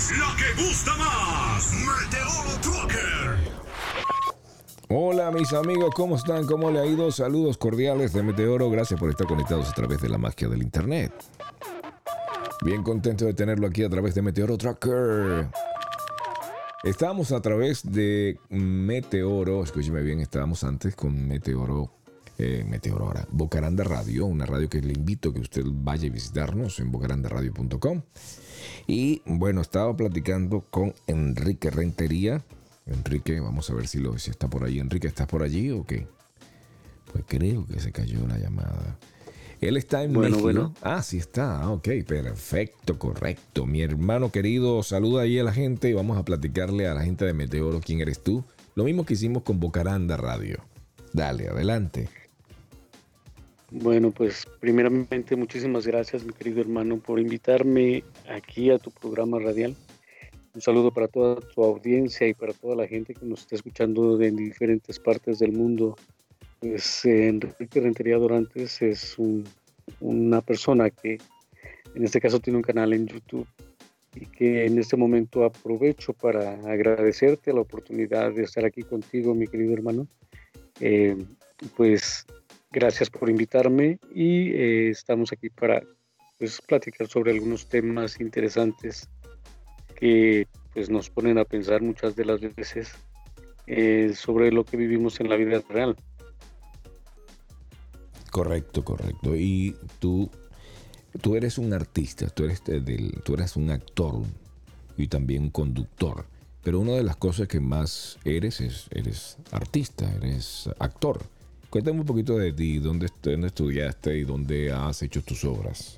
la que gusta más. Meteoro Trucker. Hola mis amigos, ¿cómo están? ¿Cómo le ha ido? Saludos cordiales de Meteoro. Gracias por estar conectados a través de la magia del internet. Bien contento de tenerlo aquí a través de Meteoro Trucker. Estamos a través de Meteoro, escúcheme bien, estábamos antes con Meteoro ahora, Bocaranda Radio, una radio que le invito a que usted vaya a visitarnos en bocarandaradio.com. Y bueno, estaba platicando con Enrique Rentería. Enrique, vamos a ver si está por ahí. Enrique, ¿estás por allí o qué? Pues creo que se cayó la llamada. Él está en México. Bueno. Ah, sí está. Ok, perfecto, correcto. Mi hermano querido, saluda ahí a la gente y vamos a platicarle a la gente de Meteoro quién eres tú. Lo mismo que hicimos con Bocaranda Radio. Dale, adelante. Bueno, pues primeramente muchísimas gracias, mi querido hermano, por invitarme aquí a tu programa radial. Un saludo para toda tu audiencia y para toda la gente que nos está escuchando en diferentes partes del mundo. Pues Enrique Rentería Dorantes es una persona que en este caso tiene un canal en YouTube y que en este momento aprovecho para agradecerte la oportunidad de estar aquí contigo, mi querido hermano. Pues gracias por invitarme y estamos aquí para platicar sobre algunos temas interesantes que pues nos ponen a pensar muchas de las veces sobre lo que vivimos en la vida real. Correcto. Y tú eres un artista, tú eres un actor y también un conductor. Pero una de las cosas que más eres artista, eres actor. Cuéntame un poquito de ti, dónde estudiaste y dónde has hecho tus obras.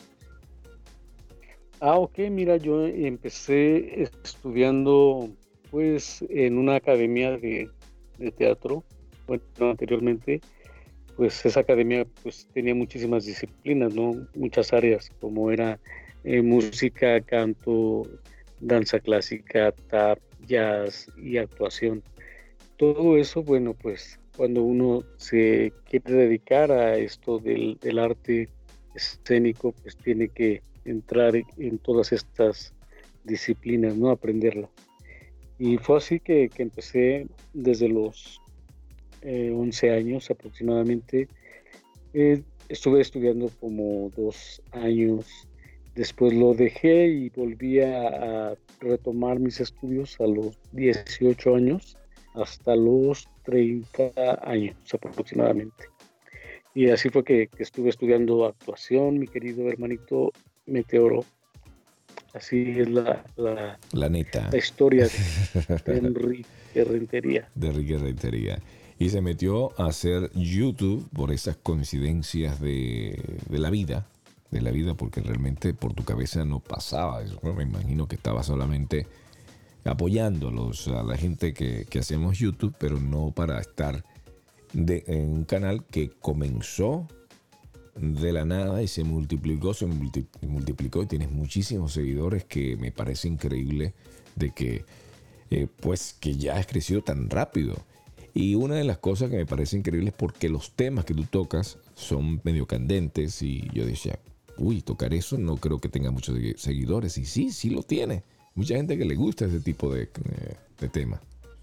Ok, mira, yo empecé estudiando pues en una academia de teatro. Bueno, anteriormente pues esa academia pues tenía muchísimas disciplinas, ¿no? Muchas áreas, como era música, canto, danza clásica, tap, jazz y actuación. Todo eso, bueno, pues cuando uno se quiere dedicar a esto del arte escénico, pues tiene que entrar en todas estas disciplinas, ¿no? Aprenderla. Y fue así que empecé desde los 11 años aproximadamente. Estuve estudiando como 2 años, después lo dejé y volví a retomar mis estudios a los 18 años hasta los 30 años aproximadamente. Y así fue que estuve estudiando actuación, mi querido hermanito Meteoro. Así es la neta. La historia de Enrique Rentería. De Enrique Rentería. Y se metió a hacer YouTube por esas coincidencias de la vida, porque realmente por tu cabeza no pasaba eso, ¿no? Me imagino que estaba solamente apoyando a la gente que hacemos YouTube, pero no para estar en un canal que comenzó de la nada y se multiplicó y tienes muchísimos seguidores, que me parece increíble de que que ya has crecido tan rápido. Y una de las cosas que me parece increíble es porque los temas que tú tocas son medio candentes y yo decía, tocar eso no creo que tenga muchos seguidores. Y sí lo tiene. Mucha gente que le gusta ese tipo de tema.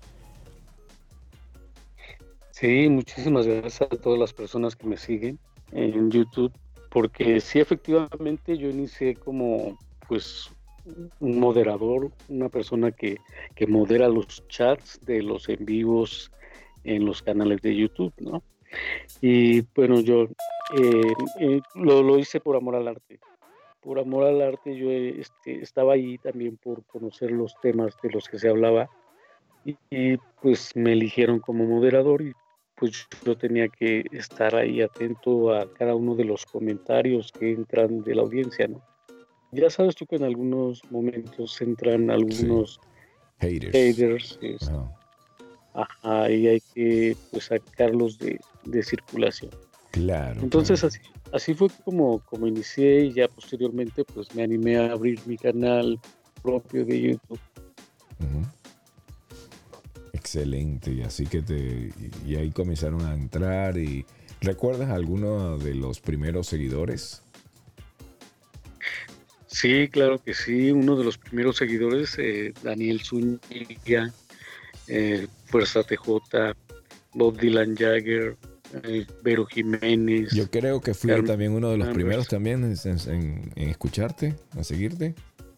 Sí, muchísimas gracias a todas las personas que me siguen en YouTube, porque sí, efectivamente yo inicié como pues un moderador, una persona que modera los chats de los en vivos en los canales de YouTube, ¿no? Y bueno, yo lo hice por amor al arte. Por amor al arte yo estaba ahí también por conocer los temas de los que se hablaba y pues me eligieron como moderador y pues yo tenía que estar ahí atento a cada uno de los comentarios que entran de la audiencia, ¿no? Ya sabes tú que en algunos momentos entran algunos haters ajá, y hay que pues sacarlos de circulación. Claro. Entonces así fue como inicié y ya posteriormente pues me animé a abrir mi canal propio de YouTube. Uh-huh. Excelente, y así que y ahí comenzaron a entrar. ¿Y recuerdas alguno de los primeros seguidores? Sí, claro que sí. Uno de los primeros seguidores, Daniel Zúñiga, Fuerza TJ, Bob Dylan Jagger, Vero Yo Jiménez, creo que fui Carmen también uno de los primeros Chambers. también en escucharte, a seguirte.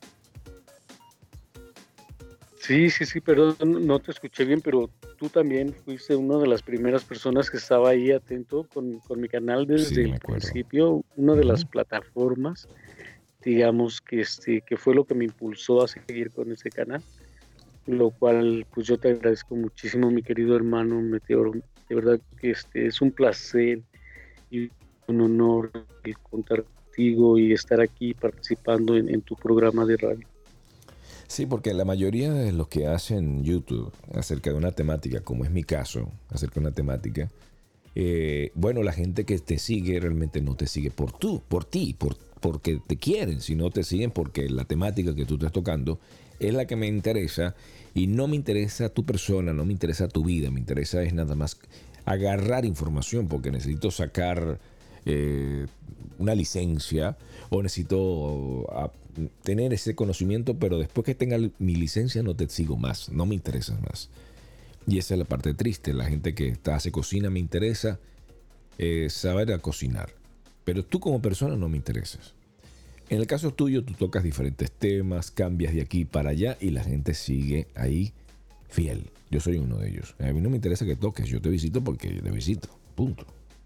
Sí, sí, sí, perdón, no te escuché bien, pero tú también fuiste una de las primeras personas que estaba ahí atento con mi canal desde Sí, el me acuerdo. principio, una de las Ujú. plataformas, digamos que fue lo que me impulsó a seguir con ese canal, lo cual pues yo te agradezco muchísimo, mi querido hermano Meteoro, de verdad que es un placer y un honor el contar contigo y estar aquí participando en tu programa de radio. Sí, porque la mayoría de los que hacen YouTube acerca de una temática, como es mi caso, acerca de una temática, bueno, la gente que te sigue realmente no te sigue porque te quieren, sino te siguen porque la temática que tú estás tocando es la que me interesa y no me interesa tu persona, no me interesa tu vida, me interesa es nada más agarrar información porque necesito sacar eh, una licencia o necesito tener ese conocimiento, pero después que tenga mi licencia no te sigo más, no me interesas más. Y esa es la parte triste. La gente que hace cocina me interesa saber a cocinar. Pero tú como persona no me interesas. En el caso tuyo, tú tocas diferentes temas, cambias de aquí para allá y la gente sigue ahí fiel. Yo soy uno de ellos. A mí no me interesa que toques. Yo te visito porque yo te visito. Punto.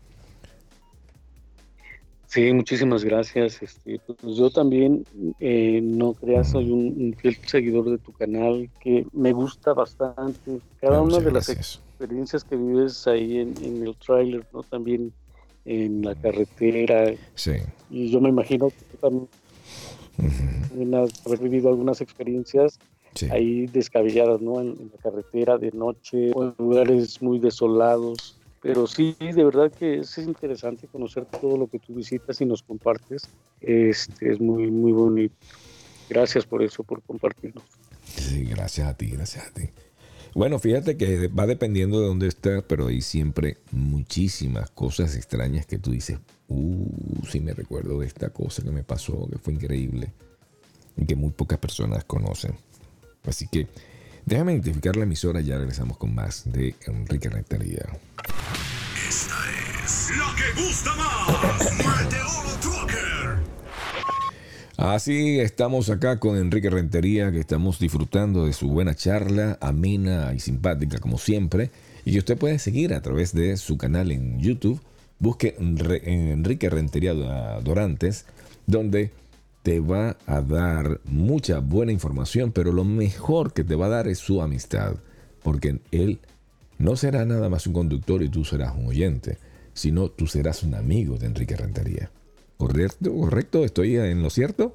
Sí, muchísimas gracias. Pues yo también, no creas, Mm. soy un fiel seguidor de tu canal que me gusta bastante. Cada una Muchas de las gracias. experiencias que vives ahí en el tráiler, ¿no? También en la carretera. Sí. Y yo me imagino que tú también has haber vivido algunas experiencias Sí. ahí descabelladas, ¿no? En la carretera de noche o en lugares muy desolados. Pero sí, de verdad que es interesante conocer todo lo que tú visitas y nos compartes. Es muy, muy bonito. Gracias por eso, por compartirnos. Sí, gracias a ti, gracias a ti. Bueno, fíjate que va dependiendo de dónde estés, pero hay siempre muchísimas cosas extrañas que tú dices, sí me recuerdo de esta cosa que me pasó, que fue increíble y que muy pocas personas conocen. Así que déjame identificar la emisora y ya regresamos con más de Enrique Rentería. Esta es la que gusta más. Meteoro Trucker. Así estamos acá con Enrique Rentería, que estamos disfrutando de su buena charla, amena y simpática como siempre, y que usted puede seguir a través de su canal en YouTube. Busque Enrique Rentería Dorantes, donde te va a dar mucha buena información, pero lo mejor que te va a dar es su amistad, porque él no será nada más un conductor y tú serás un oyente, sino tú serás un amigo de Enrique Rentería. ¿Correcto? ¿Correcto? ¿Estoy en lo cierto?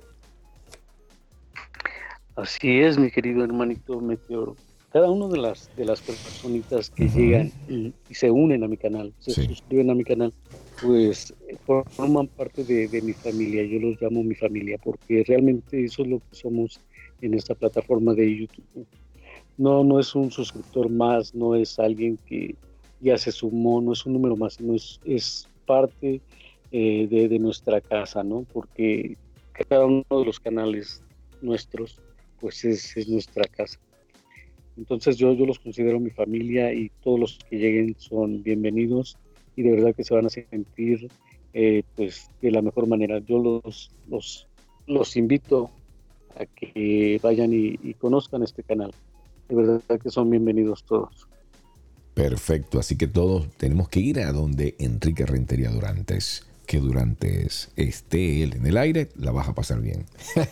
Así es, mi querido hermanito Meteoro. Cada una de las personitas que Ujú. llegan y se unen a mi canal, se Sí, suscriben a mi canal, pues forman parte de mi familia. Yo los llamo mi familia porque realmente eso es lo que somos en esta plataforma de YouTube. No, no es un suscriptor más, no es alguien que ya se sumó, no es un número más, sino es parte de nuestra casa, ¿no? Porque cada uno de los canales nuestros, pues es nuestra casa. Entonces yo los considero mi familia y todos los que lleguen son bienvenidos y de verdad que se van a sentir pues de la mejor manera. Yo los invito a que vayan y conozcan este canal. De verdad que son bienvenidos todos. perfecto. Así que todos tenemos que ir a donde Enrique Rentería Durantes. Que Durantes esté él en el aire, la vas a pasar bien.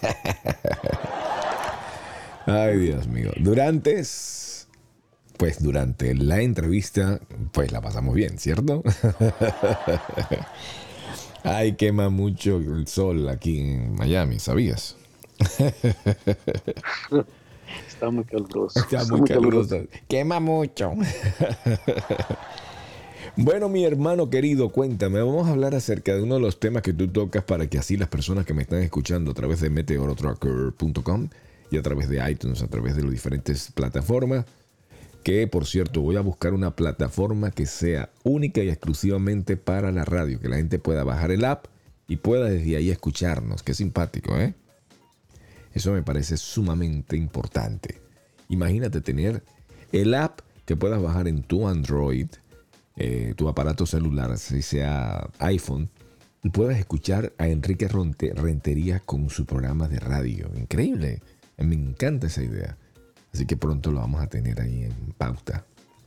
Ay, Dios mío. Durantes, pues durante la entrevista, pues la pasamos bien, ¿cierto? Ay, quema mucho el sol aquí en Miami, ¿sabías? Está muy caluroso, Está está muy muy caluroso. caluroso. Quema mucho. Bueno, mi hermano querido, cuéntame, vamos a hablar acerca de uno de los temas que tú tocas para que así las personas que me están escuchando a través de meteorotracker.com y a través de iTunes, a través de las diferentes plataformas, que por cierto voy a buscar una plataforma que sea única y exclusivamente para la radio, que la gente pueda bajar el app y pueda desde ahí escucharnos. Qué simpático, ¿eh? Eso me parece sumamente importante. Imagínate tener el app que puedas bajar en tu Android, tu aparato celular, si sea iPhone, y puedas escuchar a Enrique Rentería con su programa de radio. Increíble. Me encanta esa idea. Así que pronto lo vamos a tener ahí en pauta.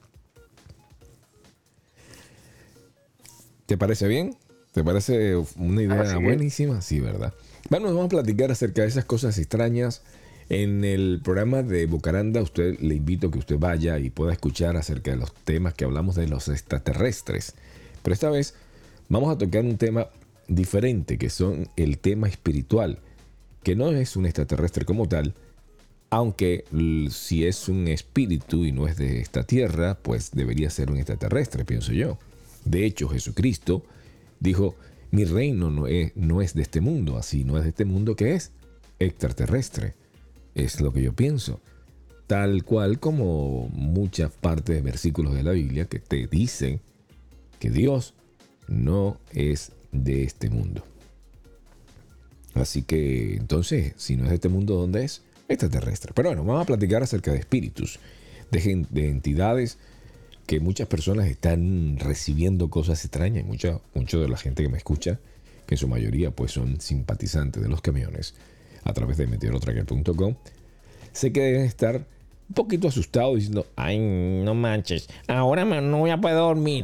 ¿Te parece bien? ¿Te parece una idea buenísima? Sí, ¿verdad? Bueno, vamos a platicar acerca de esas cosas extrañas. En el programa de Bucaranda, le invito a que usted vaya y pueda escuchar acerca de los temas que hablamos de los extraterrestres. Pero esta vez vamos a tocar un tema diferente, que son el tema espiritual, que no es un extraterrestre como tal, aunque si es un espíritu y no es de esta tierra, pues debería ser un extraterrestre, pienso yo. De hecho, Jesucristo dijo, mi reino no es de este mundo, así no es de este mundo, que es extraterrestre. Es lo que yo pienso. Tal cual como muchas partes de versículos de la Biblia que te dicen que Dios no es de este mundo. Así que entonces, si no es de este mundo, ¿dónde es? Extraterrestre. Pero bueno, vamos a platicar acerca de espíritus, de entidades que muchas personas están recibiendo cosas extrañas. Y mucha de la gente que me escucha, que en su mayoría pues son simpatizantes de los camiones, a través de meteorotracker.com, sé que deben estar un poquito asustados diciendo, ay, no manches, ahora no voy a poder dormir.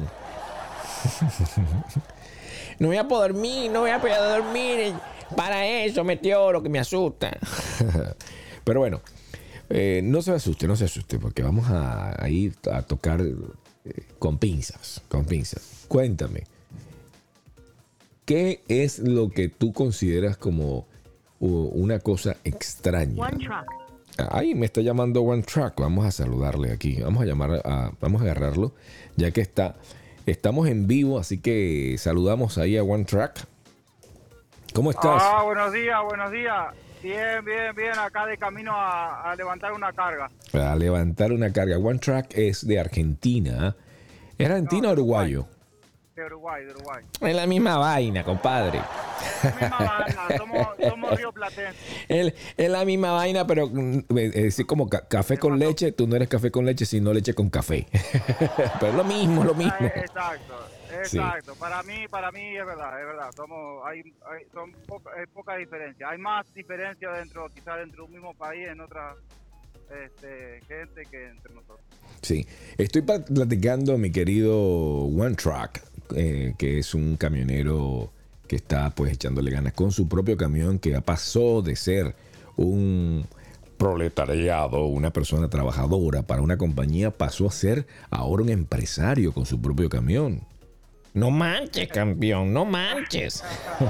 No voy a poder dormir. Para eso, meteoro, que me asusta. Pero bueno, no se asuste, porque vamos a ir a tocar con pinzas. Cuéntame, ¿qué es lo que tú consideras como una cosa extraña? One Truck. Ahí me está llamando One Truck. Vamos a saludarle aquí. Vamos a agarrarlo, ya que estamos en vivo, así que saludamos ahí a One Truck. ¿Cómo estás? Buenos días. Bien. Acá de camino a levantar una carga. A levantar una carga. One Truck es de Argentina. ¿Es argentino o uruguayo? De Uruguay. Es la misma vaina, compadre. Somos rioplatenses. Es la misma vaina, pero es como café con leche. Tú no eres café con leche, sino leche con café. Pero es lo mismo. Exacto. Sí. Para mí es verdad. Son poca diferencia. Hay más diferencia quizás dentro de un mismo país en otras gente que entre nosotros. Sí, estoy platicando a mi querido One Truck, que es un camionero que está pues echándole ganas con su propio camión, que pasó de ser un proletariado, una persona trabajadora para una compañía, pasó a ser ahora un empresario con su propio camión. No manches, campeón, no manches.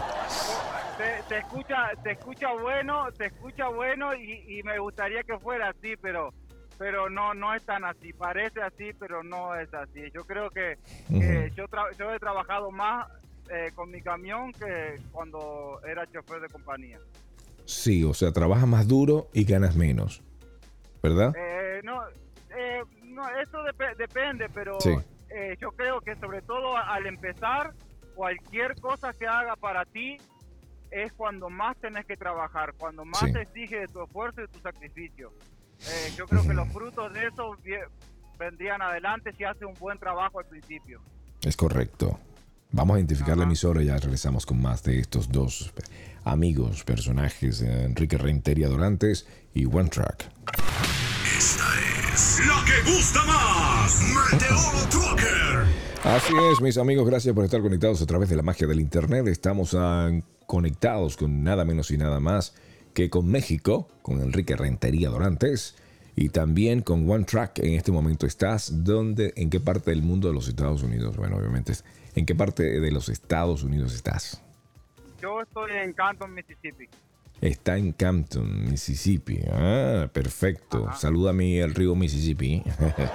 Te escucha bueno y me gustaría que fuera así, pero no es tan así. Parece así, pero no es así. Yo creo que yo he trabajado más con mi camión que cuando era chofer de compañía. Sí, o sea, trabajas más duro y ganas menos, ¿verdad? No, eso depende, pero sí. Yo creo que sobre todo al empezar, cualquier cosa que haga para ti es cuando más tenés que trabajar, cuando más te exige de tu esfuerzo y de tu sacrificio. Yo creo que los frutos de eso vendrían adelante si haces un buen trabajo al principio. Es correcto. Vamos a identificar la emisora y ya regresamos con más de estos dos amigos, personajes, Enrique Rentería Dorantes y One Truck. Esta es la que gusta más, Meteoro Trucker. Así es, mis amigos, gracias por estar conectados a través de la magia del internet. Estamos conectados con nada menos y nada más que con México, con Enrique Rentería Dorantes, y también con One Truck. En este momento estás, ¿en qué parte del mundo de los Estados Unidos? Bueno, obviamente, ¿en qué parte de los Estados Unidos estás? Yo estoy en Canton, Mississippi. Está en Canton, Mississippi. Ah, perfecto. Ajá. Salúdame al río Mississippi.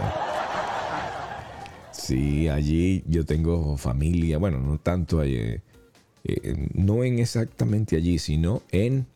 Sí, allí yo tengo familia. Bueno, no tanto allí, no en exactamente allí, sino en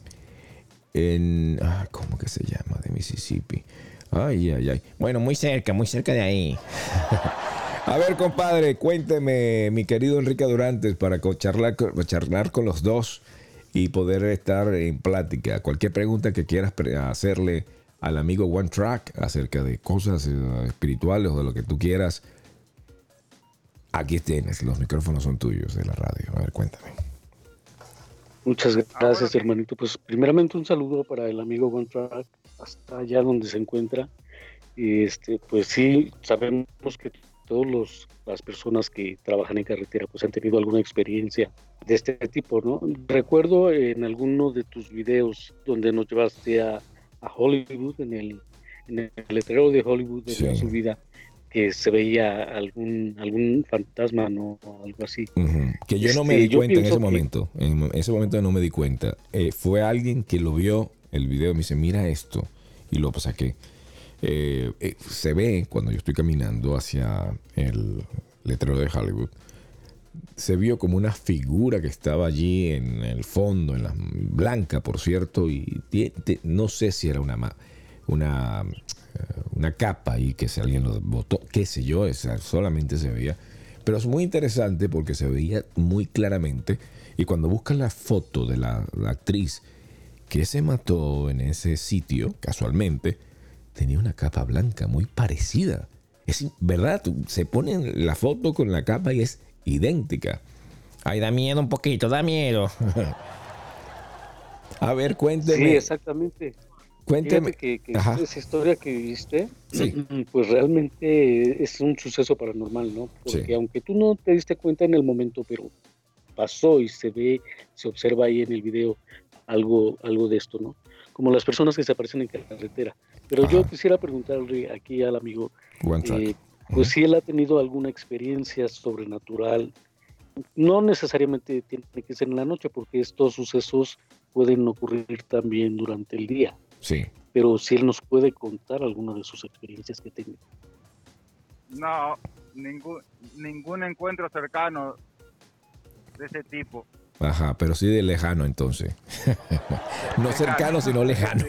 ¿cómo que se llama? De Mississippi. Ay. Bueno, muy cerca de ahí. A ver, compadre, cuénteme, mi querido Enrique Dorantes, para charlar con los dos y poder estar en plática. Cualquier pregunta que quieras hacerle al amigo One Track acerca de cosas espirituales o de lo que tú quieras, aquí tienes, los micrófonos son tuyos de la radio. A ver, cuéntame. Muchas gracias, hermanito. Pues primeramente un saludo para el amigo One Track hasta allá donde se encuentra. Pues sí, sabemos que las personas que trabajan en carretera pues han tenido alguna experiencia de este tipo, ¿no? Recuerdo en alguno de tus videos donde nos llevaste a Hollywood, en el letrero de Hollywood de la subida, que se veía algún fantasma, ¿no? O algo así. Uh-huh. Que yo no me di cuenta en ese momento. En ese momento no me di cuenta. Fue alguien que lo vio el video y me dice, mira esto. Y lo saqué. Se ve cuando yo estoy caminando hacia el letrero de Hollywood, se vio como una figura que estaba allí en el fondo, en la blanca, por cierto, y no sé si era una capa ahí que si alguien lo botó, qué sé yo, solamente se veía. Pero es muy interesante porque se veía muy claramente, y cuando buscas la foto de la actriz que se mató en ese sitio, casualmente, tenía una capa blanca muy parecida. Es verdad, se pone la foto con la capa y es idéntica. Ay, da miedo un poquito, da miedo. A ver, cuénteme. Sí, exactamente. Cuénteme. Fíjate que esa historia que viste, sí, pues realmente es un suceso paranormal, ¿no? Porque sí, aunque tú no te diste cuenta en el momento, pero pasó y se observa ahí en el video algo de esto, ¿no? Como las personas que se aparecen en carretera. Pero yo quisiera preguntarle aquí al amigo, pues si él ha tenido alguna experiencia sobrenatural, no necesariamente tiene que ser en la noche, porque estos sucesos pueden ocurrir también durante el día. Sí. Pero si él nos puede contar alguna de sus experiencias que tenga. No, ningún encuentro cercano de ese tipo. Ajá, pero sí de lejano entonces. No cercano, sino lejano.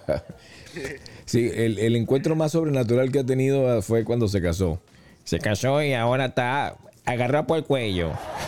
Sí, el encuentro más sobrenatural que ha tenido fue cuando se casó. Se casó y ahora está agarrado por el cuello.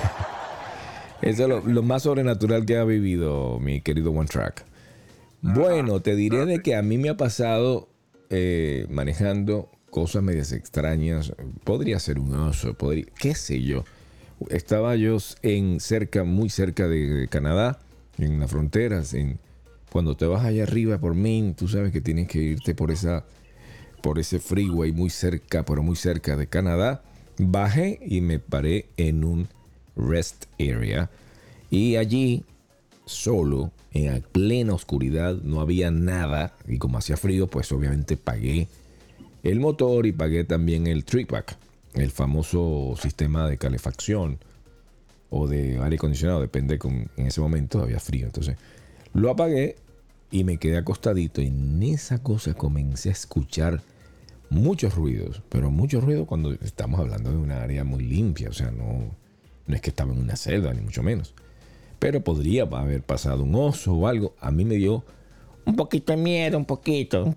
Eso es lo más sobrenatural que ha vivido mi querido One Track. Bueno, te diré de que a mí me ha pasado manejando cosas medias extrañas. Podría ser un oso, qué sé yo. Estaba yo muy cerca de Canadá, en las fronteras. Cuando te vas allá arriba por Maine, tú sabes que tienes que irte por ese freeway muy cerca, pero muy cerca de Canadá. Bajé y me paré en un rest area. Y allí, solo, en plena oscuridad, no había nada. Y como hacía frío, pues obviamente pagué el motor y pagué también el TreePack, el famoso sistema de calefacción o de aire acondicionado, depende, en ese momento había frío. Entonces lo apagué y me quedé acostadito. Y en esa cosa comencé a escuchar muchos ruidos, pero muchos ruidos cuando estamos hablando de una área muy limpia. O sea, no es que estaba en una selva, ni mucho menos. Pero podría haber pasado un oso o algo. A mí me dio un poquito de miedo, un poquito.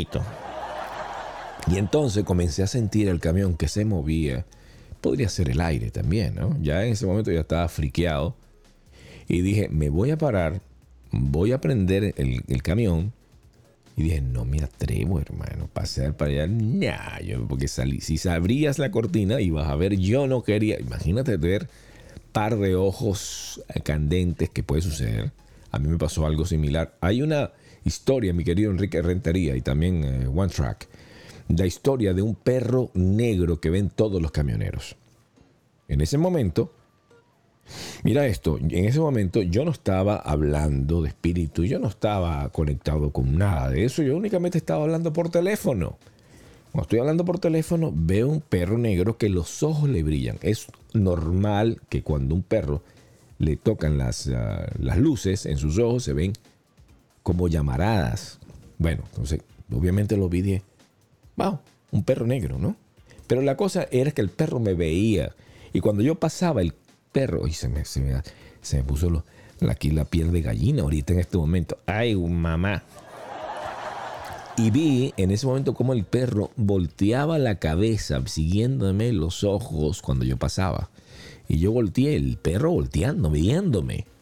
Y entonces comencé a sentir el camión que se movía. Podría ser el aire también, ¿no? Ya en ese momento ya estaba friqueado. Y dije, me voy a parar, voy a prender el camión. Y dije, no me atrevo, hermano, pasar para allá. Nah, porque si abrías la cortina ibas a ver, yo no quería. Imagínate ver par de ojos candentes que puede suceder. A mí me pasó algo similar. Hay una historia, mi querido Enrique Rentería, y también One Track, la historia de un perro negro que ven todos los camioneros. En ese momento, mira esto, en ese momento yo no estaba hablando de espíritu, yo no estaba conectado con nada de eso, yo únicamente estaba hablando por teléfono. Cuando estoy hablando por teléfono, veo un perro negro que los ojos le brillan. Es normal que cuando un perro le tocan las luces en sus ojos, se ven como llamaradas. Bueno, entonces, obviamente lo vi y dije, wow, un perro negro, ¿no? Pero la cosa era que el perro me veía. Y cuando yo pasaba, el perro, y se me puso aquí la piel de gallina ahorita en este momento. ¡Ay, mamá! Y vi en ese momento cómo el perro volteaba la cabeza, siguiéndome los ojos cuando yo pasaba. Y yo volteé, el perro volteando, viéndome.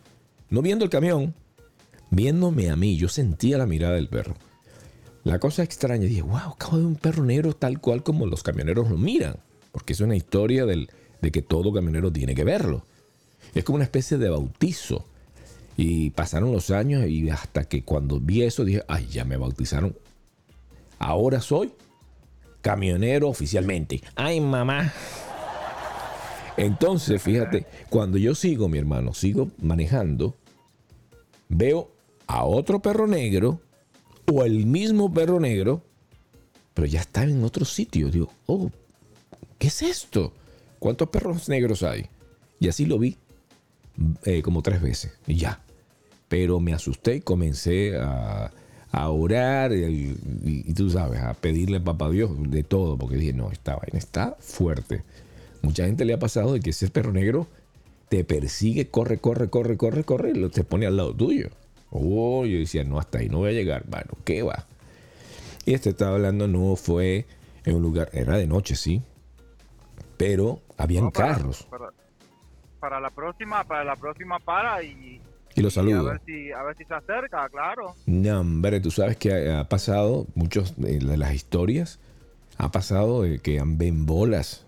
No viendo el camión, viéndome a mí. Yo sentía la mirada del perro. La cosa extraña, dije, wow, acabo de ver un perro negro tal cual como los camioneros lo miran. Porque es una historia de que todo camionero tiene que verlo. Es como una especie de bautizo. Y pasaron los años y hasta que cuando vi eso dije, ay, ya me bautizaron. Ahora soy camionero oficialmente. Ay, mamá. Entonces, fíjate, cuando yo sigo, mi hermano, sigo manejando, veo a otro perro negro o el mismo perro negro, pero ya está en otro sitio. Digo, oh, ¿qué es esto? ¿Cuántos perros negros hay? Y así lo vi como 3 veces y ya. Pero me asusté y comencé a orar y tú sabes, a pedirle a papá Dios de todo, porque dije, no, esta vaina está fuerte. Mucha gente le ha pasado de que ese perro negro te persigue, corre, y te pone al lado tuyo. Oh, yo decía, no, hasta ahí no voy a llegar. Bueno, ¿qué va? Y estaba hablando, no fue en un lugar, era de noche, sí, pero habían carros. Para la próxima para y lo saludo. A ver si se acerca, claro. No, hombre, tú sabes que ha pasado, muchos de las historias, ha pasado de que ven bolas,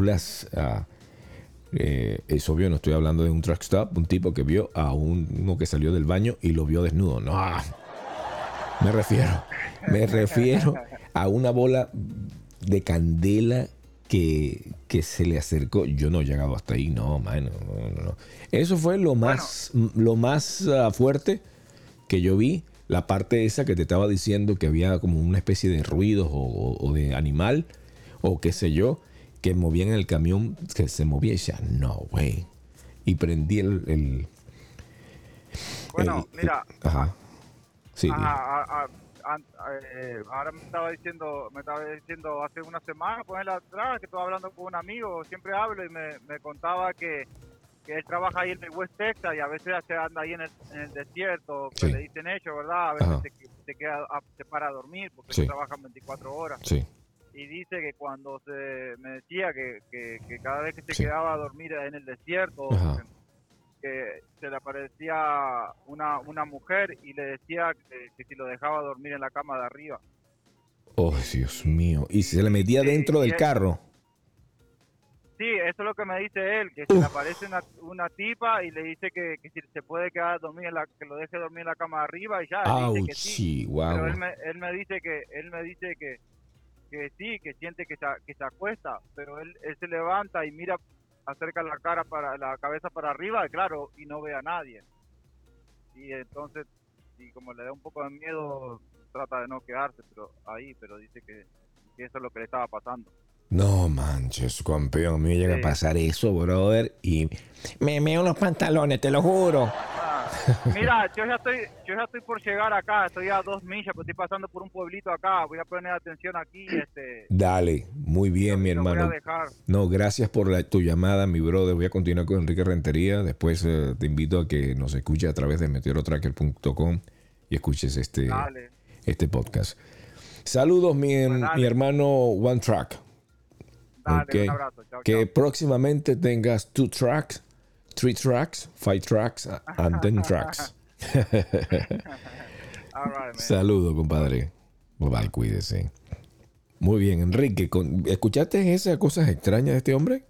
es obvio, no estoy hablando de un truck stop, un tipo que vio a uno que salió del baño y lo vio desnudo. No, me refiero a una bola de candela que se le acercó. Yo no he llegado hasta ahí, no, man, no. Eso fue lo más fuerte que yo vi. La parte esa que te estaba diciendo que había como una especie de ruidos o de animal o qué sé yo, que movían el camión, que se movía y decía, no, güey. Y prendí mira. Ajá. Sí. Ahora me estaba diciendo hace una semana, ponerla atrás, que estaba hablando con un amigo, siempre hablo y me contaba que él trabaja ahí en el West Texas y a veces se anda ahí en el desierto, que le dicen ellos, ¿verdad? A veces se para a dormir porque Sí. trabajan 24 horas. Sí. Y dice que cuando me decía que cada vez que se Sí. quedaba a dormir en el desierto, Ajá. que se le aparecía una mujer y le decía que si lo dejaba dormir en la cama de arriba. Oh, Dios mío. Y se le metía dentro del carro. Sí, eso es lo que me dice él, que se le aparece una tipa y le dice que si se puede quedar a dormir que lo deje dormir en la cama de arriba y ya. Él dice que sí. Wow. Pero él me dice que sí, que siente que se acuesta, pero él se levanta y mira, acerca la cabeza para arriba, claro, y no ve a nadie. Y entonces, y como le da un poco de miedo, trata de no quedarse pero dice que eso es lo que le estaba pasando. No manches, campeón, a mí me llega a pasar eso, brother, y me meo los pantalones, te lo juro. Mira, yo ya estoy por llegar acá, estoy a 2 millas, pero estoy pasando por un pueblito acá, voy a poner atención aquí. Dale, muy bien, mi hermano. Voy a dejar. No, gracias por tu llamada, mi brother. Voy a continuar con Enrique Rentería. Después te invito a que nos escuches a través de meteorotracker.com y escuches este podcast. Saludos, mi hermano One Track. Dale, okay. Un abrazo. Chao, que chao. próximamente tengas 2 tracks, 3 tracks, 5 tracks and 10 tracks. All right, Saludos, compadre. Bye, cuídese. Muy bien, Enrique. ¿Escuchaste esas cosas extrañas de este hombre?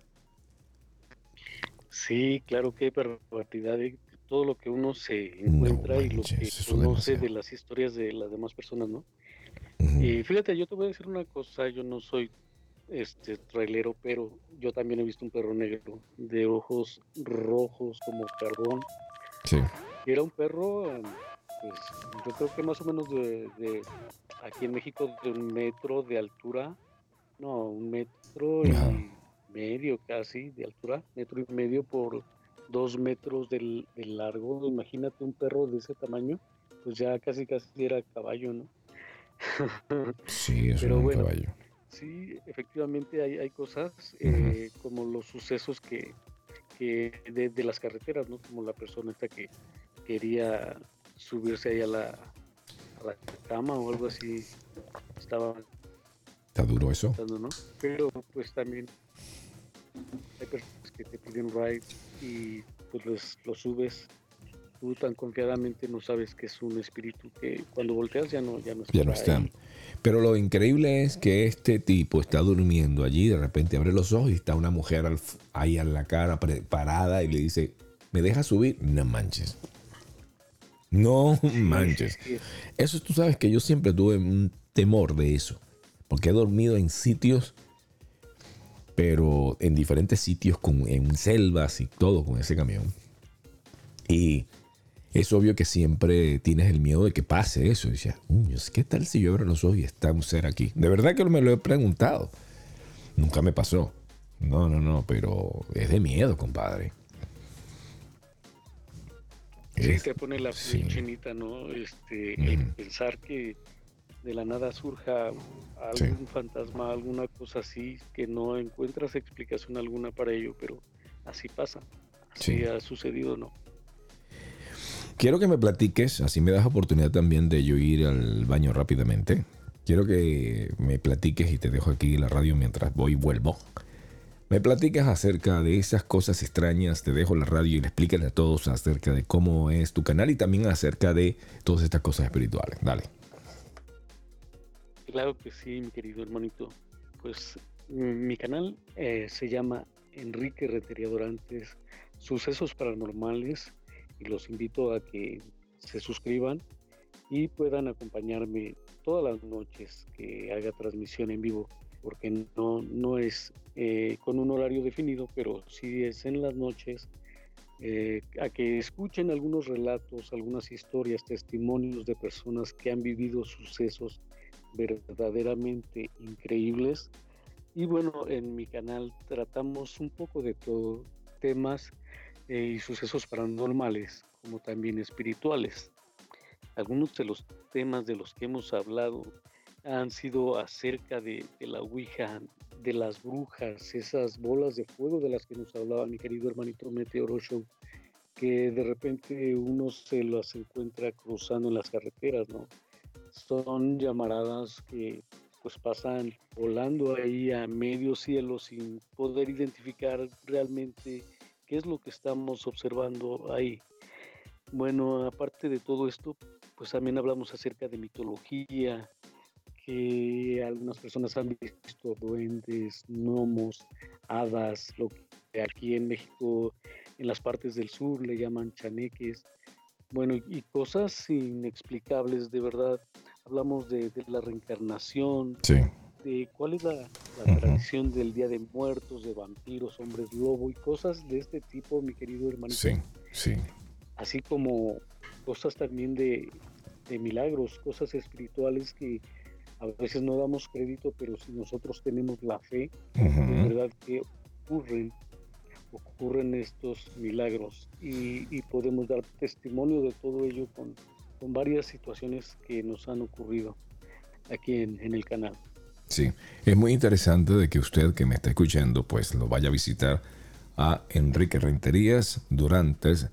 Sí, claro que hay barbaridad de todo lo que uno se encuentra y lo que conoce de las historias de las demás personas, ¿no? Y fíjate, yo te voy a decir una cosa, yo no soy trailero, pero yo también he visto un perro negro de ojos rojos como carbón. Sí. Y era un perro, pues yo creo que más o menos de aquí en México de 1 metro de altura, no, 1 metro y medio casi de altura, 1 metro y medio por 2 metros de largo. Imagínate un perro de ese tamaño, pues ya casi era caballo, ¿no? Sí, es pero un bueno, caballo. Sí, efectivamente hay cosas como los sucesos que de las carreteras, ¿no? Como la persona esta que quería subirse ahí a la cama o algo así, estaba... ¿Está duro eso? ¿no? Pero pues también hay personas que te piden ride y pues los subes tú tan confiadamente no sabes que es un espíritu que cuando volteas ya no Ya no está. ahí. Pero lo increíble es que este tipo está durmiendo allí, de repente abre los ojos y está una mujer ahí a la cara parada y le dice, ¿me dejas subir? No manches. No manches. Sí, Eso tú sabes que yo siempre tuve un temor de eso. Porque he dormido en sitios, pero en diferentes sitios, en selvas y todo con ese camión. Y es obvio que siempre tienes el miedo de que pase eso. Y decías, ¿qué tal si yo abro los ojos y está un ser aquí? De verdad que me lo he preguntado. Nunca me pasó. No, pero es de miedo, compadre. sí, te pone la Sí. piel chinita, ¿no? Ujú. El pensar que de la nada surja Sí. algún fantasma, alguna cosa así, que no encuentras explicación alguna para ello, pero así pasa, así Sí. ha sucedido, ¿no? Quiero que me platiques, así me das oportunidad también de yo ir al baño rápidamente. Quiero que me platiques y te dejo aquí la radio mientras voy y vuelvo. Me platiques acerca de esas cosas extrañas, te dejo la radio y le explícale a todos acerca de cómo es tu canal y también acerca de todas estas cosas espirituales. Dale. Claro que sí, mi querido hermanito. Pues mi canal se llama Enrique Rentería Dorantes, Sucesos Paranormales, y los invito a que se suscriban y puedan acompañarme todas las noches que haga transmisión en vivo, porque no es con un horario definido, pero sí es en las noches, a que escuchen algunos relatos, algunas historias, testimonios de personas que han vivido sucesos verdaderamente increíbles. Y bueno, en mi canal tratamos un poco de todo, temas y sucesos paranormales, como también espirituales. Algunos de los temas de los que hemos hablado han sido acerca de la Ouija, de las brujas, esas bolas de fuego de las que nos hablaba mi querido hermanito Meteoro Show, que de repente uno se las encuentra cruzando en las carreteras, ¿no? Son llamaradas que pues pasan volando ahí a medio cielo sin poder identificar realmente qué es lo que estamos observando ahí. Bueno, aparte de todo esto, pues también hablamos acerca de mitología, que algunas personas han visto duendes, gnomos, hadas, lo que aquí en México, en las partes del sur, le llaman chaneques. Bueno, y cosas inexplicables, de verdad. Hablamos de la reencarnación, Sí. de cuál es la Ujú. tradición del Día de Muertos, de vampiros, hombres lobo y cosas de este tipo, mi querido hermanito. Sí. Así como cosas también de milagros, cosas espirituales que a veces no damos crédito, pero si nosotros tenemos la fe, de Ujú. verdad que ocurren estos milagros y podemos dar testimonio de todo ello con varias situaciones que nos han ocurrido aquí en el canal. Sí, es muy interesante de que usted que me está escuchando pues lo vaya a visitar a Enrique Renterías Dorantes,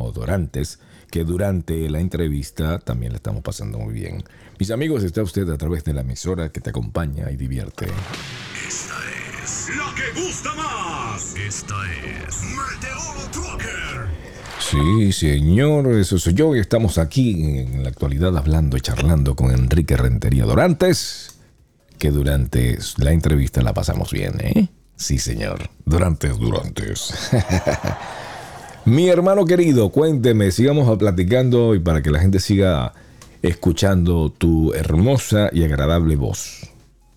que durante la entrevista también le estamos pasando muy bien. Mis amigos, está usted a través de la emisora que te acompaña y divierte. Esta es la que gusta más. Esta es Meteoro Trucker. Sí, señor, eso soy yo y estamos aquí en la actualidad hablando y charlando con Enrique Rentería Dorantes, que durante la entrevista la pasamos bien, ¿eh? Sí, señor, Dorantes. Mi hermano querido, cuénteme, sigamos platicando y para que la gente siga escuchando tu hermosa y agradable voz.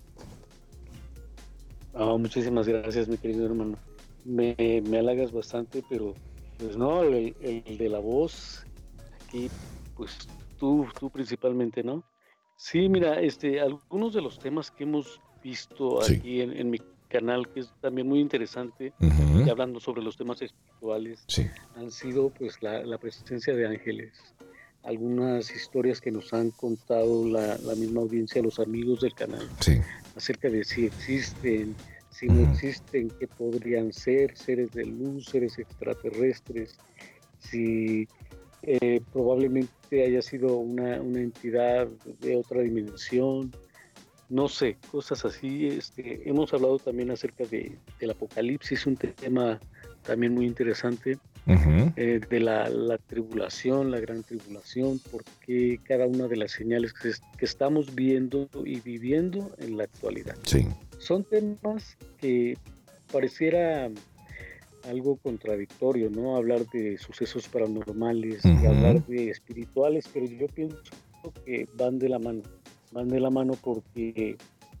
Muchísimas gracias, mi querido hermano. Me halagas bastante, pero pues no, el de la voz, aquí, pues tú principalmente, ¿no? Sí, mira, algunos de los temas que hemos visto Sí. aquí en mi canal, que es también muy interesante, Ujú. y hablando sobre los temas espirituales, Sí. han sido pues la presencia de ángeles. Algunas historias que nos han contado la misma audiencia, los amigos del canal, Sí. acerca de si existen, si no Ujú. existen, qué podrían ser, seres de luz, seres extraterrestres, si probablemente haya sido una entidad de otra dimensión, no sé, cosas así. Hemos hablado también acerca del apocalipsis, un tema también muy interesante. de la tribulación, la gran tribulación, porque cada una de las señales que estamos viendo y viviendo en la actualidad. Sí. Son temas que pareciera algo contradictorio, ¿no? Hablar de sucesos paranormales y hablar de espirituales, pero yo pienso que van de la mano porque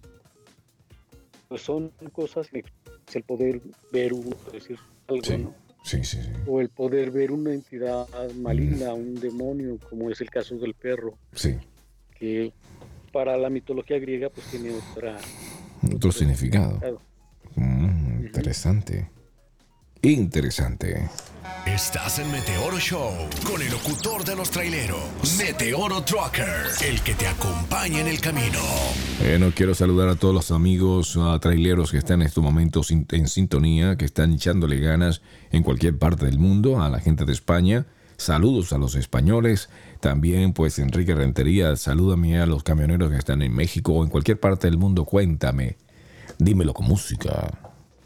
pues son cosas, el poder ver decir algo, Sí. ¿no? Sí. O el poder ver una entidad maligna, un demonio, como es el caso del perro, Sí. que para la mitología griega pues tiene Otro significado. Interesante. Interesante. Estás en Meteoro Show con el locutor de los traileros, Meteoro Trucker, el que te acompaña en el camino. Bueno, quiero saludar a todos los amigos traileros que están en estos momentos en sintonía, que están echándole ganas en cualquier parte del mundo, a la gente de España. Saludos a los españoles. También, pues, Enrique Rentería, salúdame a los camioneros que están en México o en cualquier parte del mundo. Cuéntame. Dímelo con música.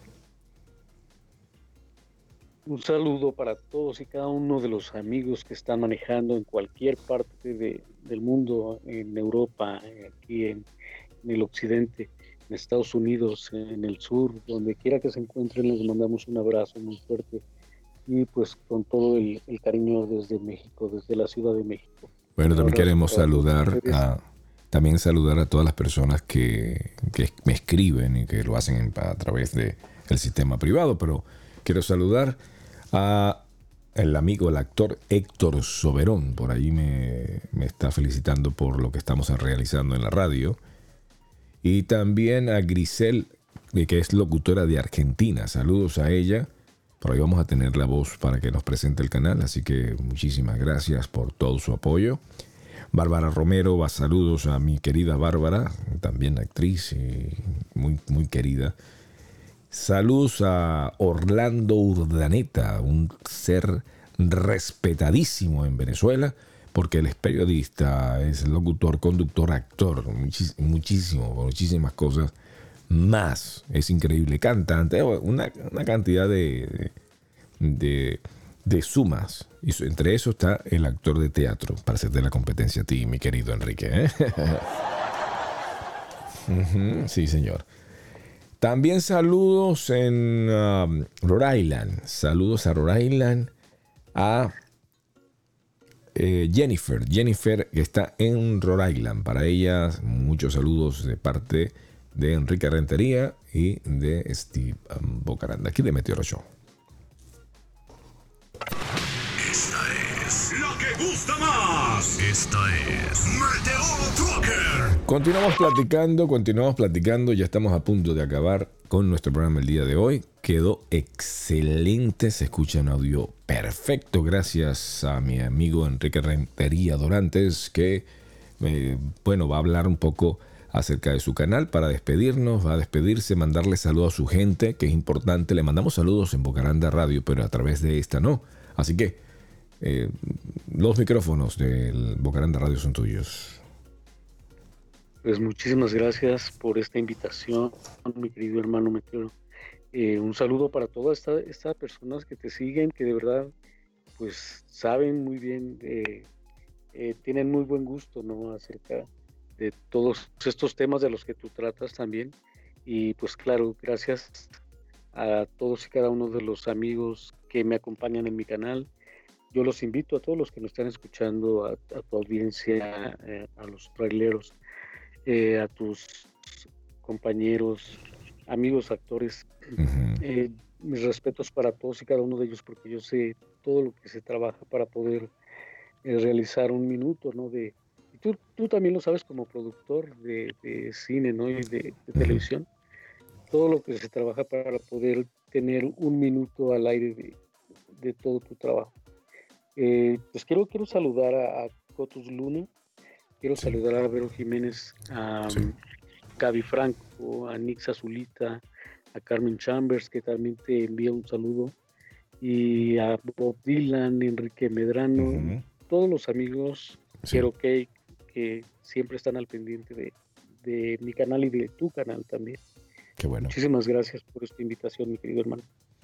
Un saludo para todos y cada uno de los amigos que están manejando en cualquier parte del mundo, en Europa, aquí en el occidente, en Estados Unidos, en el sur, donde quiera que se encuentren, les mandamos un abrazo muy fuerte y pues con todo el cariño desde México, desde la Ciudad de México. Bueno, también queremos saludar a a todas las personas que me escriben y que lo hacen a través del sistema privado, pero quiero saludar a el amigo, el actor Héctor Soberón. Por ahí me está felicitando por lo que estamos realizando en la radio. Y también a Grisel, que es locutora de Argentina. Saludos a ella. Por ahí vamos a tener la voz para que nos presente el canal. Así que muchísimas gracias por todo su apoyo. Bárbara Romero, saludos a mi querida Bárbara, también actriz muy, muy querida. Saludos a Orlando Urdaneta, un ser respetadísimo en Venezuela, porque él es periodista, es locutor, conductor, actor, muchísimas cosas más. Es increíble, cantante, una cantidad de sumas. Y entre eso está el actor de teatro, para hacerte la competencia a ti, mi querido Enrique. Sí, señor. También saludos en Rhode Island. Saludos a Rhode Island. A Jennifer, que está en Rhode Island. Para ella, muchos saludos de parte de Enrique Rentería y de Steve Bocaranda, aquí de Meteoro Show. Esta es la que gusta más. Esta es Meteoro Trucker. Continuamos platicando. Ya estamos a punto de acabar con nuestro programa el día de hoy. Quedó excelente, se escucha en audio perfecto. Gracias a mi amigo Enrique Rentería Dorantes, que va a hablar un poco acerca de su canal para despedirnos. Va a despedirse, mandarle saludos a su gente, que es importante. Le mandamos saludos en Bocaranda Radio, pero a través de esta no. Así que los micrófonos del Bocaranda Radio son tuyos. Pues muchísimas gracias por esta invitación, mi querido hermano Meteoro. Un saludo para todas estas personas que te siguen, que de verdad pues saben muy bien, tienen muy buen gusto, ¿no?, acerca de todos estos temas de los que tú tratas también. Y pues claro, gracias a todos y cada uno de los amigos que me acompañan en mi canal. Yo los invito a todos los que nos están escuchando, a tu audiencia, a los traileros, a tus compañeros, amigos actores. Mis respetos para todos y cada uno de ellos, porque yo sé todo lo que se trabaja para poder realizar un minuto, ¿no? Y tú también lo sabes como productor de cine, ¿no?, y de televisión, todo lo que se trabaja para poder tener un minuto al aire de todo tu trabajo. Pues quiero saludar a Cotus Luna. Quiero saludar a Vero Jiménez, a Gaby Franco, a Nix Azulita, a Carmen Chambers, que también te envía un saludo, y a Bob Dylan, Enrique Medrano, todos los amigos Quiero que siempre están al pendiente de mi canal y de tu canal también. Qué bueno. Muchísimas gracias por esta invitación, mi querido hermano.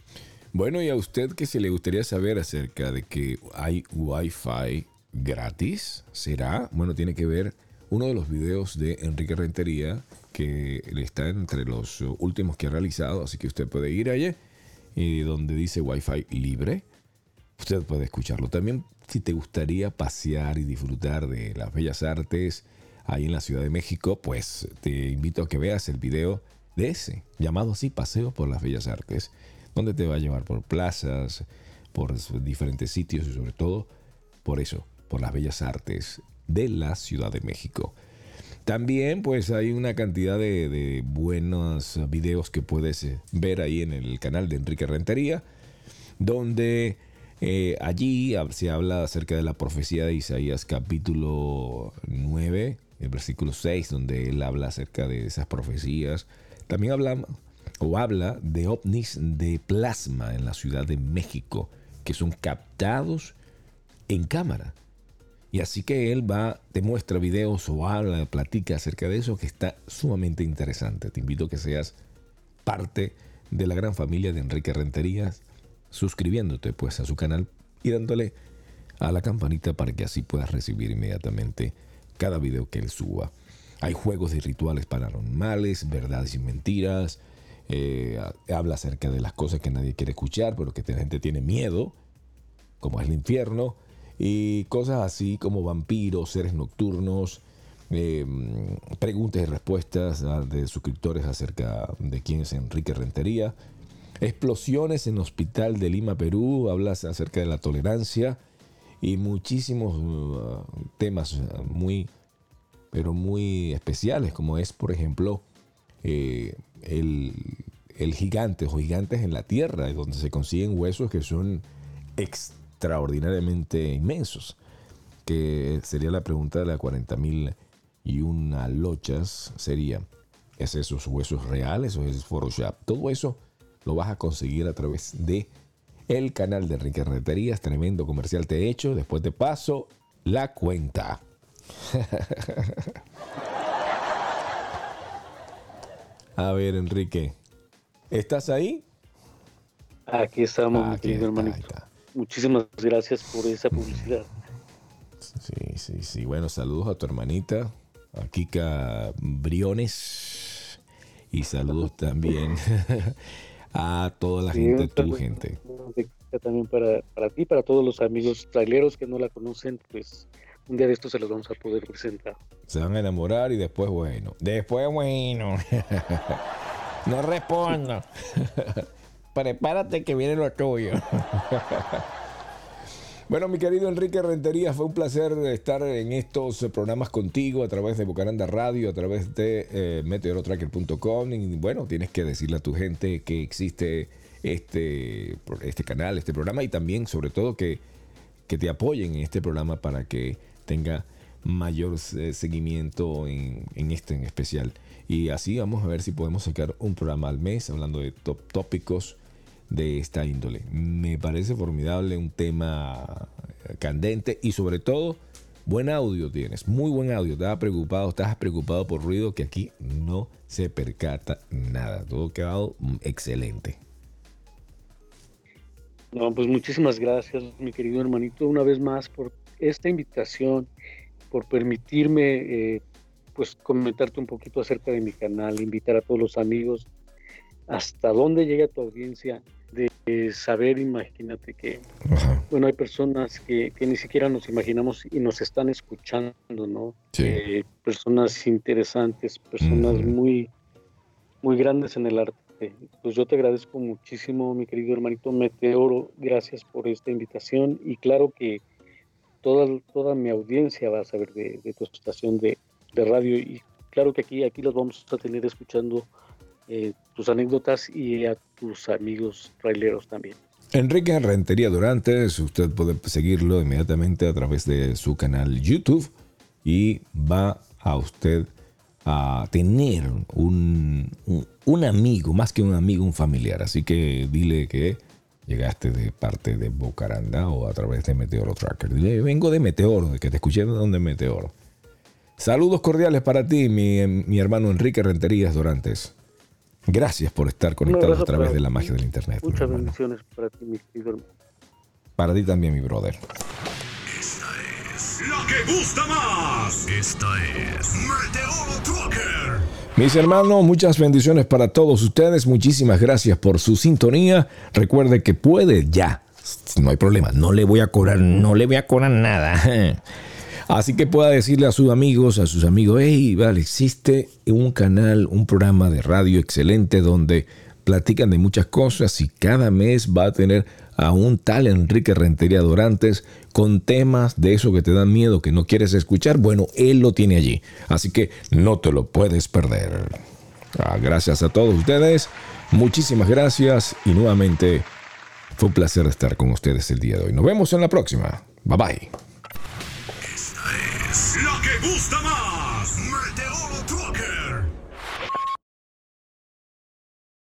Bueno, y a usted que se le gustaría saber acerca de que hay Wi-Fi gratis, ¿será? Bueno, tiene que ver uno de los videos de Enrique Rentería, que está entre los últimos que ha realizado, así que usted puede ir allí, donde dice Wi-Fi libre. Usted puede escucharlo. También, si te gustaría pasear y disfrutar de las bellas artes ahí en la Ciudad de México, pues te invito a que veas el video de ese, llamado así, Paseo por las Bellas Artes, donde te va a llevar por plazas, por diferentes sitios y sobre todo por eso, por las bellas artes de la Ciudad de México. También pues hay una cantidad de buenos videos que puedes ver ahí en el canal de Enrique Rentería, donde allí se habla acerca de la profecía de Isaías capítulo 9, el versículo 6, donde él habla acerca de esas profecías. También habla de ovnis de plasma en la Ciudad de México, que son captados en cámara. Y así que él te muestra videos o habla, platica acerca de eso, que está sumamente interesante. Te invito a que seas parte de la gran familia de Enrique Rentería, suscribiéndote pues a su canal y dándole a la campanita para que así puedas recibir inmediatamente cada video que él suba. Hay juegos de rituales paranormales, verdades y mentiras. Habla acerca de las cosas que nadie quiere escuchar, pero que la gente tiene miedo, como es el infierno, y cosas así como vampiros, seres nocturnos, preguntas y respuestas de suscriptores acerca de quién es Enrique Rentería. Explosiones en Hospital de Lima, Perú. Hablas acerca de la tolerancia y muchísimos temas pero muy especiales, como es, por ejemplo, el gigantes o gigantes en la tierra, donde se consiguen huesos que son extraordinariamente inmensos, que sería la pregunta de las 40.001 lochas. Sería, ¿es esos huesos reales o es Photoshop? Todo eso lo vas a conseguir a través de el canal de Enrique Rentería. Tremendo comercial te he hecho. Después te paso la cuenta. A ver, Enrique, ¿estás ahí? Aquí estamos, mi querido hermanito. Muchísimas gracias por esa publicidad. Sí. Bueno, saludos a tu hermanita, a Kika Briones. Y saludos también a toda la gente, tu gente. También para ti, para todos los amigos traileros que no la conocen, pues un día de estos se los vamos a poder presentar. Se van a enamorar y después bueno. No respondo. Prepárate que viene lo tuyo. Bueno, mi querido Enrique Rentería, fue un placer estar en estos programas contigo a través de Bocaranda Radio, a través de meteorotracker.com. Y bueno, tienes que decirle a tu gente que existe este canal, este programa, y también, sobre todo, que te apoyen en este programa para que tenga mayor seguimiento en este en especial. Y así vamos a ver si podemos sacar un programa al mes hablando de tópicos de esta índole. Me parece formidable, un tema candente y sobre todo buen audio tienes, muy buen audio. Estabas preocupado por ruido, que aquí no se percata nada. Todo ha quedado excelente. No, pues muchísimas gracias, mi querido hermanito, una vez más por esta invitación, por permitirme pues comentarte un poquito acerca de mi canal, invitar a todos los amigos. Hasta dónde llega tu audiencia de saber, imagínate que, bueno, hay personas que ni siquiera nos imaginamos y nos están escuchando, ¿no? Sí. Personas interesantes, personas muy, muy grandes en el arte. Pues yo te agradezco muchísimo, mi querido hermanito Meteoro, gracias por esta invitación, y claro que toda mi audiencia va a saber de tu estación de radio, y claro que aquí los vamos a tener escuchando tus anécdotas y a tus amigos traileros también. Enrique Rentería Dorantes, usted puede seguirlo inmediatamente a través de su canal YouTube y va a usted a tener un amigo, más que un amigo, un familiar. Así que dile que llegaste de parte de Bocaranda o a través de Meteoro Tracker. Dile, vengo de Meteoro, de que te escuché de Meteoro. Saludos cordiales para ti, mi hermano Enrique Rentería Dorantes. Gracias por estar conectados a través de la magia del internet. Muchas bendiciones para ti, mi querido hermano. Para ti también, mi brother. Esta es la que gusta más. Esta es Meteoro Trucker. Mis hermanos, muchas bendiciones para todos ustedes. Muchísimas gracias por su sintonía. Recuerde que puede ya. No hay problema. No le voy a cobrar nada. Así que pueda decirle a sus amigos, hey, vale, existe un canal, un programa de radio excelente donde platican de muchas cosas y cada mes va a tener a un tal Enrique Rentería Dorantes con temas de eso que te dan miedo, que no quieres escuchar. Bueno, él lo tiene allí. Así que no te lo puedes perder. Gracias a todos ustedes. Muchísimas gracias y nuevamente fue un placer estar con ustedes el día de hoy. Nos vemos en la próxima. Bye bye. La que gusta más.